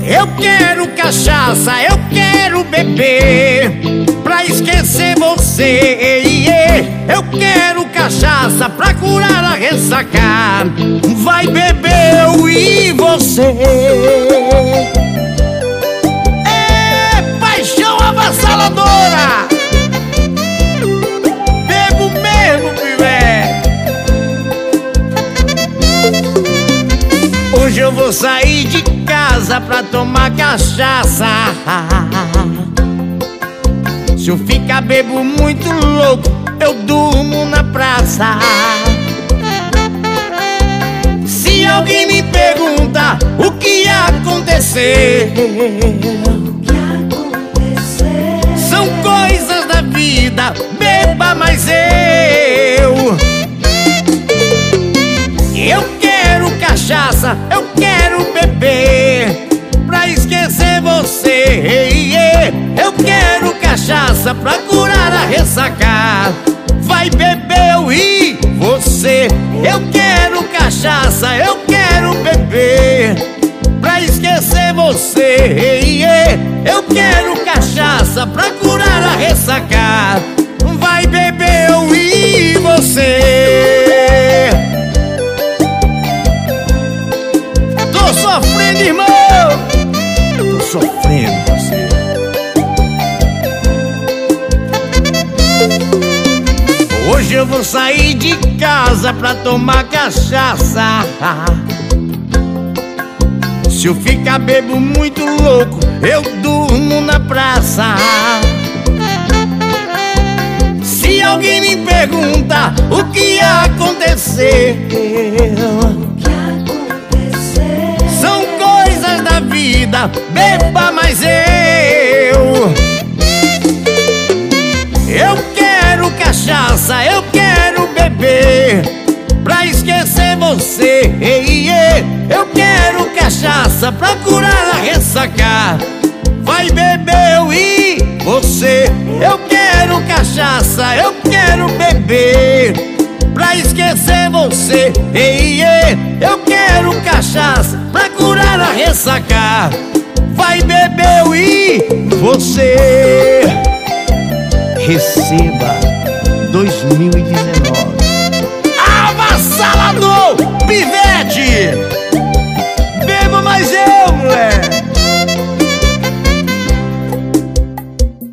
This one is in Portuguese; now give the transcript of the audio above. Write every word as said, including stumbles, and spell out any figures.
Eu quero cachaça, eu quero beber pra esquecer você. Eu quero cachaça pra curar a ressaca. Vai beber eu e você. É paixão avassaladora. Bebo mesmo, pivete. Hoje eu vou sair de casa pra tomar cachaça. Se eu ficar bebo muito louco, eu durmo na praça. Se alguém me pergunta o que aconteceu, são coisas da vida, beba mais eu. Eu quero cachaça, eu quero beber pra esquecer você. Eu quero cachaça pra curar a ressaca. Vai beber eu e você. Eu quero cachaça, eu quero beber pra esquecer você. Eu quero cachaça pra curar a ressaca. Vai beber eu e você. Tô sofrendo, irmão. Tô sofrendo, você. Hoje eu vou sair de casa pra tomar cachaça. Se eu ficar bebo muito louco, eu durmo na praça. Se alguém me pergunta o que aconteceu, são coisas da vida, beba mais eu. Eu quero cachaça, eu quero beber pra esquecer você. Eu quero cachaça pra curar a ressaca. Vai beber eu e você. Eu quero cachaça, eu quero beber pra esquecer você. Eu quero cachaça pra curar a ressaca. Vai beber eu e você. Receba dois mil e dezenove. Avassalador, pivete!